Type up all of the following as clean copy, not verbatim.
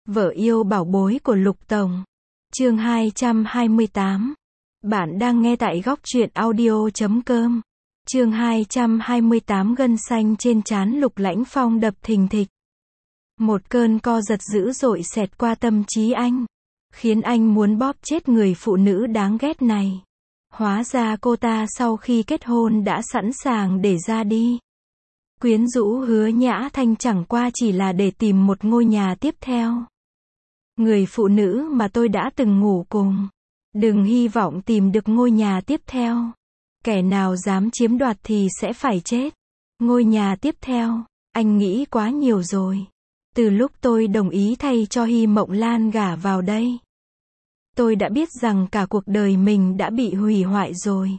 Vợ yêu bảo bối của Lục Tổng. Chương 228. Bạn đang nghe tại góc truyện audio.com. Chương 228. Gân xanh trên trán Lục Lãnh Phong đập thình thịch. Một cơn co giật dữ dội xẹt qua tâm trí anh, khiến anh muốn bóp chết người phụ nữ đáng ghét này. Hóa ra cô ta sau khi kết hôn đã sẵn sàng để ra đi. Quyến rũ Hứa Nhã Thanh chẳng qua chỉ là để tìm một ngôi nhà tiếp theo. Người phụ nữ mà tôi đã từng ngủ cùng, đừng hy vọng tìm được ngôi nhà tiếp theo. Kẻ nào dám chiếm đoạt thì sẽ phải chết. Ngôi nhà tiếp theo, anh nghĩ quá nhiều rồi. Từ lúc tôi đồng ý thay cho Hy Mộng Lan gả vào đây, tôi đã biết rằng cả cuộc đời mình đã bị hủy hoại rồi.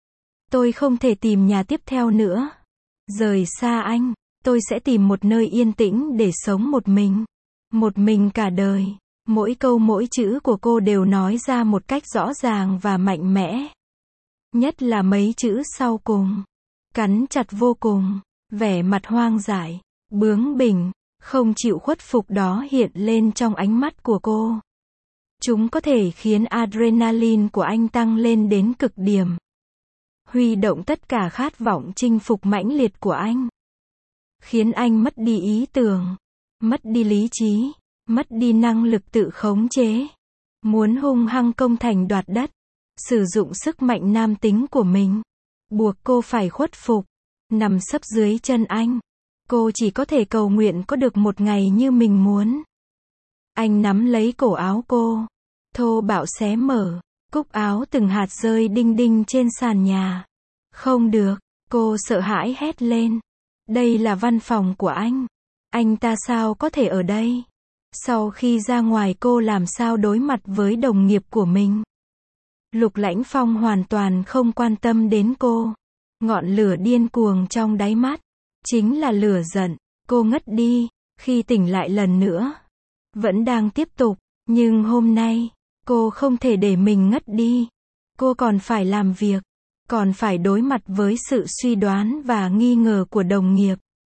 Tôi không thể tìm nhà tiếp theo nữa. Rời xa anh, tôi sẽ tìm một nơi yên tĩnh để sống một mình. Một mình cả đời. Mỗi câu mỗi chữ của cô đều nói ra một cách rõ ràng và mạnh mẽ. Nhất là mấy chữ sau cùng. Cắn chặt vô cùng. Vẻ mặt hoang dại, bướng bỉnh, không chịu khuất phục đó hiện lên trong ánh mắt của cô. Chúng có thể khiến adrenaline của anh tăng lên đến cực điểm. Huy động tất cả khát vọng chinh phục mãnh liệt của anh. Khiến anh mất đi ý tưởng, mất đi lý trí, mất đi năng lực tự khống chế. Muốn hung hăng công thành đoạt đất, sử dụng sức mạnh nam tính của mình, buộc cô phải khuất phục, nằm sấp dưới chân anh. Cô chỉ có thể cầu nguyện có được một ngày như mình muốn. Anh nắm lấy cổ áo cô, thô bạo xé mở, cúc áo từng hạt rơi đinh đinh trên sàn nhà. Không được, cô sợ hãi hét lên. Đây là văn phòng của anh ta sao có thể ở đây? Sau khi ra ngoài cô làm sao đối mặt với đồng nghiệp của mình? Lục Lãnh Phong hoàn toàn không quan tâm đến cô. Ngọn lửa điên cuồng trong đáy mắt, chính là lửa giận. Cô ngất đi, khi tỉnh lại lần nữa, vẫn đang tiếp tục, nhưng hôm nay, cô không thể để mình ngất đi. Cô còn phải làm việc, còn phải đối mặt với sự suy đoán và nghi ngờ của đồng nghiệp.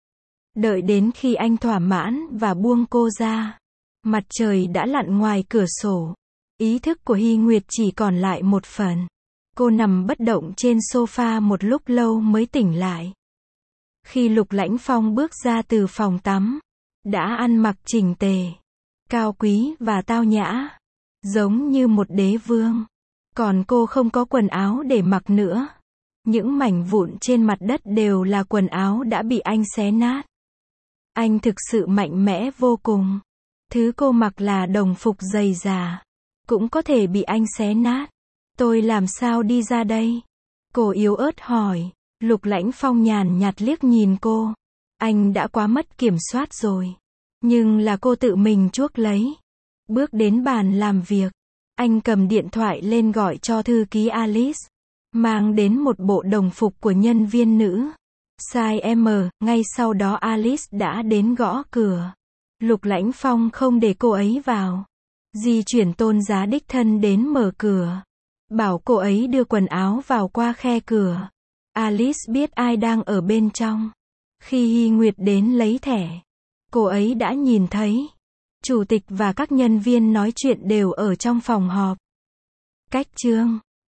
Đợi đến khi anh thỏa mãn và buông cô ra, mặt trời đã lặn ngoài cửa sổ. Ý thức của Hy Nguyệt chỉ còn lại một phần. Cô nằm bất động trên sofa một lúc lâu mới tỉnh lại. Khi Lục Lãnh Phong bước ra từ phòng tắm, đã ăn mặc chỉnh tề, cao quý và tao nhã, giống như một đế vương. Còn cô không có quần áo để mặc nữa. Những mảnh vụn trên mặt đất đều là quần áo đã bị anh xé nát. Anh thực sự mạnh mẽ vô cùng. Thứ cô mặc là đồng phục dày dà, cũng có thể bị anh xé nát. Tôi làm sao đi ra đây? Cô yếu ớt hỏi. Lục Lãnh Phong nhàn nhạt liếc nhìn cô. Anh đã quá mất kiểm soát rồi. Nhưng là cô tự mình chuốc lấy. Bước đến bàn làm việc. Anh cầm điện thoại lên gọi cho thư ký Alice. Mang đến một bộ đồng phục của nhân viên nữ. Size M, ngay sau đó Alice đã đến gõ cửa. Lục Lãnh Phong không để cô ấy vào. Di chuyển Tôn Giá đích thân đến mở cửa. Bảo cô ấy đưa quần áo vào qua khe cửa. Alice biết ai đang ở bên trong. Khi Hy Nguyệt đến lấy thẻ, cô ấy đã nhìn thấy. Chủ tịch và các nhân viên nói chuyện đều ở trong phòng họp. Cách chương